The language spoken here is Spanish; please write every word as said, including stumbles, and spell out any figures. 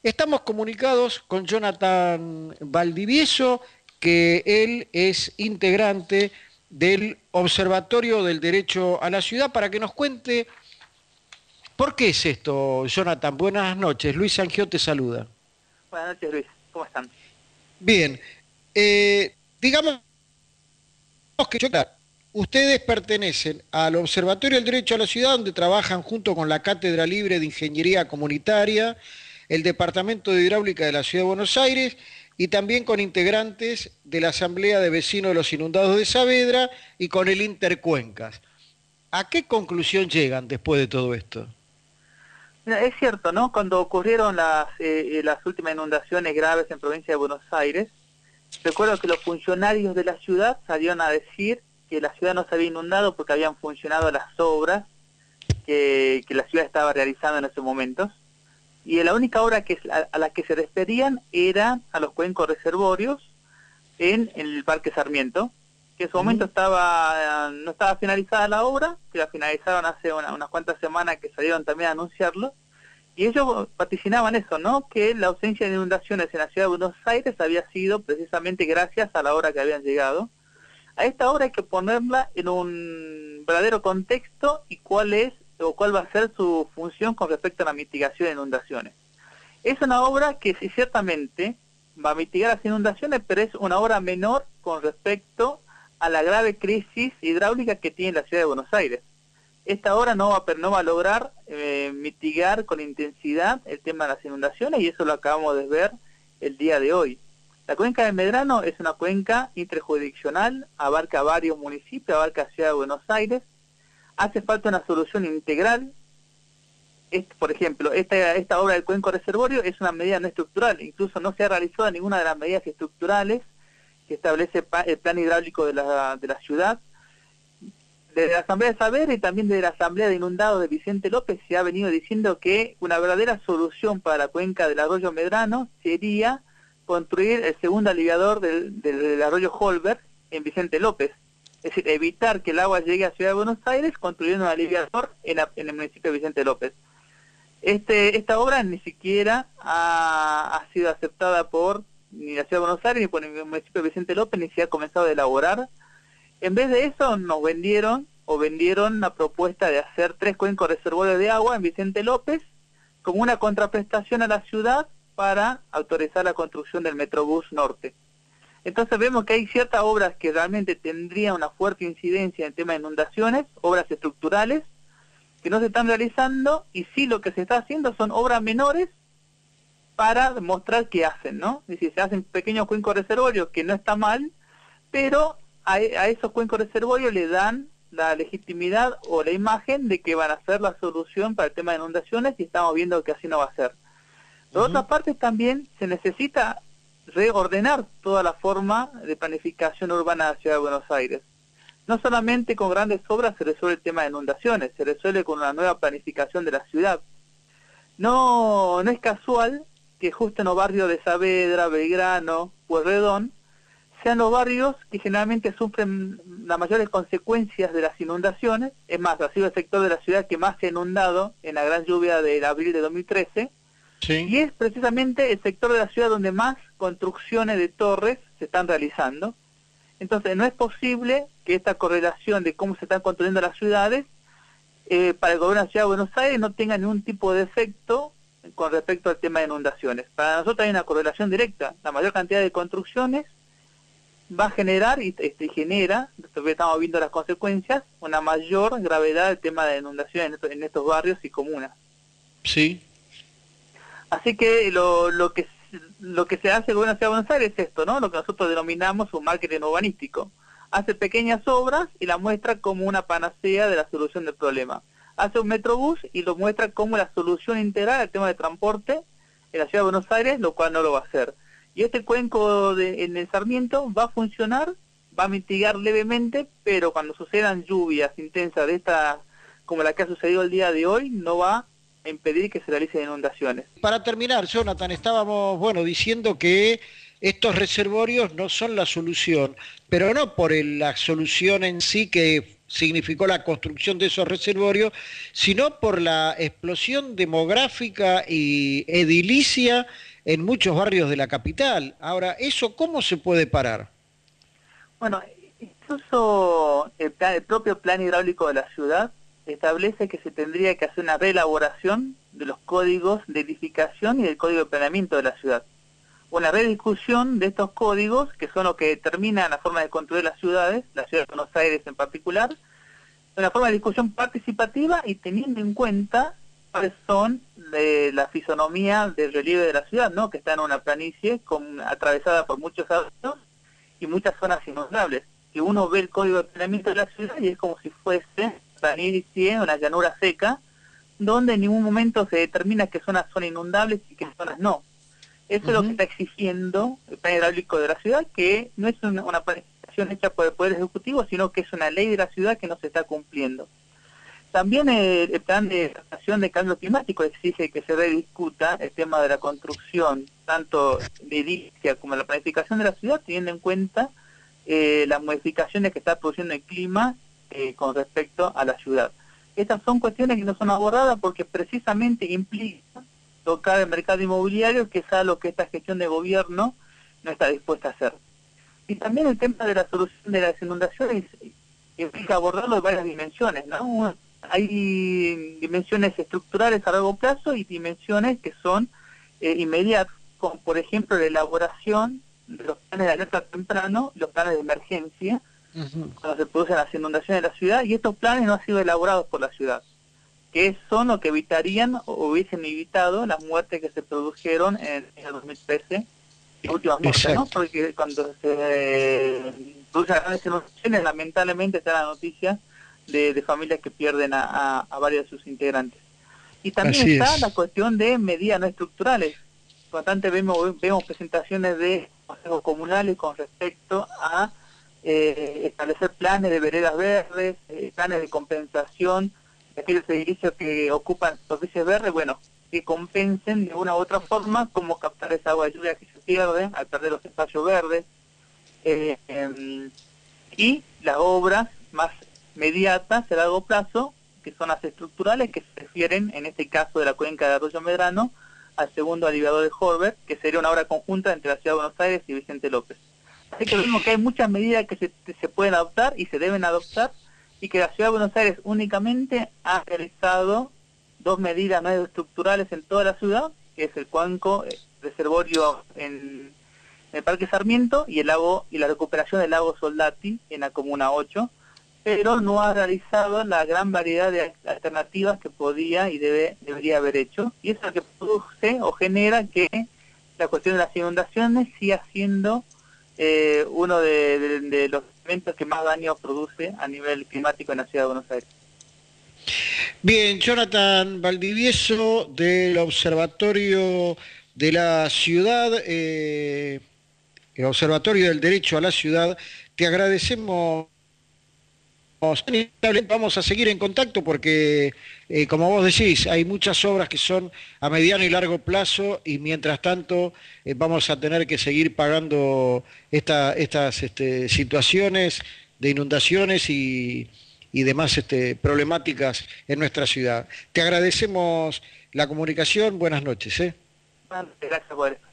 Estamos comunicados con Jonathan Valdivieso, que él es integrante del Observatorio del Derecho a la Ciudad, para que nos cuente por qué es esto. Jonathan, buenas noches. Luis Sangió te saluda. Buenas noches, Luis. ¿Cómo están? Bien, eh, digamos que yo- ustedes pertenecen al Observatorio del Derecho a la Ciudad, donde trabajan junto con la Cátedra Libre de Ingeniería Comunitaria, el Departamento de Hidráulica de la Ciudad de Buenos Aires y también con integrantes de la Asamblea de Vecinos de los Inundados de Saavedra y con el Intercuencas. ¿A qué conclusión llegan después de todo esto? Mira, es cierto, ¿no? Cuando ocurrieron las, eh, las últimas inundaciones graves en provincia de Buenos Aires, recuerdo que los funcionarios de la ciudad salieron a decir que la ciudad no se había inundado porque habían funcionado las obras que, que la ciudad estaba realizando en esos momentos. Y la única obra que, a, a la que se referían era a los cuencos reservorios en, en el Parque Sarmiento, que en su momento Mm. estaba no estaba finalizada la obra, que la finalizaron hace una, unas cuantas semanas, que salieron también a anunciarlo, y ellos vaticinaban eso, ¿no? Que la ausencia de inundaciones en la ciudad de Buenos Aires había sido precisamente gracias a la obra que habían llegado. A esta obra hay que ponerla en un verdadero contexto y cuál es o cuál va a ser su función con respecto a la mitigación de inundaciones. Es una obra que sí, ciertamente va a mitigar las inundaciones, pero es una obra menor con respecto a la grave crisis hidráulica que tiene la ciudad de Buenos Aires. Esta obra no va, no va a lograr eh, mitigar con intensidad el tema de las inundaciones, y eso lo acabamos de ver el día de hoy. La cuenca de Medrano es una cuenca interjurisdiccional, abarca varios municipios, abarca la ciudad de Buenos Aires. Hace falta una solución integral. Este, por ejemplo, esta, esta obra del cuenco reservorio es una medida no estructural, incluso no se ha realizado ninguna de las medidas estructurales que establece el plan hidráulico de la, de la ciudad. Desde la Asamblea de Saavedra y también desde la Asamblea de Inundados de Vicente López se ha venido diciendo que una verdadera solución para la cuenca del arroyo Medrano sería construir el segundo aliviador del, del, del arroyo Holberg en Vicente López. Es decir, evitar que el agua llegue a Ciudad de Buenos Aires construyendo un aliviador en, la, en el municipio de Vicente López. Este, esta obra ni siquiera ha, ha sido aceptada por ni la Ciudad de Buenos Aires ni por el municipio de Vicente López, ni se ha comenzado a elaborar. En vez de eso nos vendieron o vendieron la propuesta de hacer tres cuencos reservorios de agua en Vicente López como una contraprestación a la ciudad para autorizar la construcción del Metrobús Norte. Entonces vemos que hay ciertas obras que realmente tendrían una fuerte incidencia en el tema de inundaciones, obras estructurales, que no se están realizando, y sí lo que se está haciendo son obras menores para demostrar que hacen, ¿no? Es decir, se hacen pequeños cuencos reservorios, que no está mal, pero a, a esos cuencos reservorios le dan la legitimidad o la imagen de que van a ser la solución para el tema de inundaciones, y estamos viendo que así no va a ser. Por Ujú. otra parte, también se necesita reordenar toda la forma de planificación urbana de la ciudad de Buenos Aires. No solamente con grandes obras se resuelve el tema de inundaciones, se resuelve con una nueva planificación de la ciudad. No, no es casual que justo en los barrios de Saavedra, Belgrano, Pueyrredón, sean los barrios que generalmente sufren las mayores consecuencias de las inundaciones. Es más, ha sido el sector de la ciudad que más se ha inundado en la gran lluvia de abril de dos mil trece, Sí. y es precisamente el sector de la ciudad donde más construcciones de torres se están realizando. Entonces no es posible que esta correlación de cómo se están construyendo las ciudades eh, para el gobierno de la ciudad de Buenos Aires no tenga ningún tipo de efecto con respecto al tema de inundaciones. Para nosotros hay una correlación directa. La mayor cantidad de construcciones va a generar y, y genera, estamos viendo las consecuencias, una mayor gravedad del tema de inundaciones en estos, en estos barrios y comunas. Sí. Así que lo, lo que lo que se hace el gobierno de la ciudad de Buenos Aires es esto, ¿no? Lo que nosotros denominamos un marketing urbanístico. Hace pequeñas obras y la muestra como una panacea de la solución del problema. Hace un metrobús y lo muestra como la solución integral al tema de transporte en la ciudad de Buenos Aires, lo cual no lo va a hacer. Y este cuenco de, en el Sarmiento va a funcionar, va a mitigar levemente, pero cuando sucedan lluvias intensas de esta, como la que ha sucedido el día de hoy, no va a impedir que se realicen inundaciones. Para terminar, Jonathan, estábamos, bueno, diciendo que estos reservorios no son la solución, pero no por el- la solución en sí, que significó la construcción de esos reservorios, sino por la explosión demográfica y edilicia en muchos barrios de la capital. Ahora, ¿eso cómo se puede parar? Bueno, incluso el, plan, el propio plan hidráulico de la ciudad establece que se tendría que hacer una reelaboración de los códigos de edificación y del código de planeamiento de la ciudad. Una rediscusión de estos códigos, que son los que determinan la forma de construir las ciudades, la ciudad de Buenos Aires en particular, una forma de discusión participativa y teniendo en cuenta cuáles son de la fisonomía del relieve de la ciudad, ¿no? Que está en una planicie con, atravesada por muchos arroyos y muchas zonas inundables. Que uno ve el código de planeamiento de la ciudad y es como si fuese planicie, una llanura seca, donde en ningún momento se determina qué zonas son inundables y qué zonas no. Eso uh-huh. es lo que está exigiendo el plan hidráulico de la ciudad, que no es una, una planificación hecha por el Poder Ejecutivo, sino que es una ley de la ciudad que no se está cumpliendo. También el, el plan de adaptación de cambio climático exige que se rediscuta el tema de la construcción, tanto de edilicia como de la planificación de la ciudad, teniendo en cuenta eh, las modificaciones que está produciendo el clima eh, con respecto a la ciudad. Estas son cuestiones que no son abordadas porque precisamente implican tocar el mercado inmobiliario, que es algo que esta gestión de gobierno no está dispuesta a hacer. Y también el tema de la solución de las inundaciones implica abordarlo de varias dimensiones, ¿no? Hay dimensiones estructurales a largo plazo y dimensiones que son eh, inmediatas, como por ejemplo la elaboración de los planes de alerta temprano, los planes de emergencia, uh-huh. cuando se producen las inundaciones de la ciudad, y estos planes no han sido elaborados por la ciudad, que son los que evitarían o hubiesen evitado las muertes que se produjeron en, en el dos mil trece, las últimas muertes, ¿no? Porque cuando se eh, producen las grandes inundaciones, lamentablemente está la noticia de, de familias que pierden a, a, a varios de sus integrantes. Y también Así está es. la cuestión de medidas no estructurales. Bastante vemos, vemos presentaciones de consejos comunales con respecto a eh, establecer planes de veredas verdes, eh, planes de compensación de aquellos edificios que ocupan superficies verdes, bueno, que compensen de una u otra forma cómo captar esa agua de lluvia que se pierde al perder los espacios verdes, eh, eh, y las obras más inmediatas a largo plazo, que son las estructurales, que se refieren, en este caso de la cuenca de Arroyo Medrano, al segundo aliviador de Horber, que sería una obra conjunta entre la Ciudad de Buenos Aires y Vicente López. Así que vemos que hay muchas medidas que se, se pueden adoptar y se deben adoptar, y que la Ciudad de Buenos Aires únicamente ha realizado dos medidas no estructurales en toda la ciudad, que es el cuenco, el reservorio en, en el Parque Sarmiento y el lago y la recuperación del lago Soldati en la Comuna ocho, pero no ha realizado la gran variedad de alternativas que podía y debe, debería haber hecho, y eso es lo que produce o genera que la cuestión de las inundaciones siga siendo eh, uno de, de, de los elementos que más daño produce a nivel climático en la Ciudad de Buenos Aires. Bien, Jonathan Valdivieso del Observatorio de la Ciudad, eh, el Observatorio del Derecho a la Ciudad, te agradecemos. Vamos a seguir en contacto porque, eh, como vos decís, hay muchas obras que son a mediano y largo plazo y mientras tanto eh, vamos a tener que seguir pagando esta, estas este, situaciones de inundaciones y, y demás este, problemáticas en nuestra ciudad. Te agradecemos la comunicación, buenas noches. ¿eh? Gracias por eso.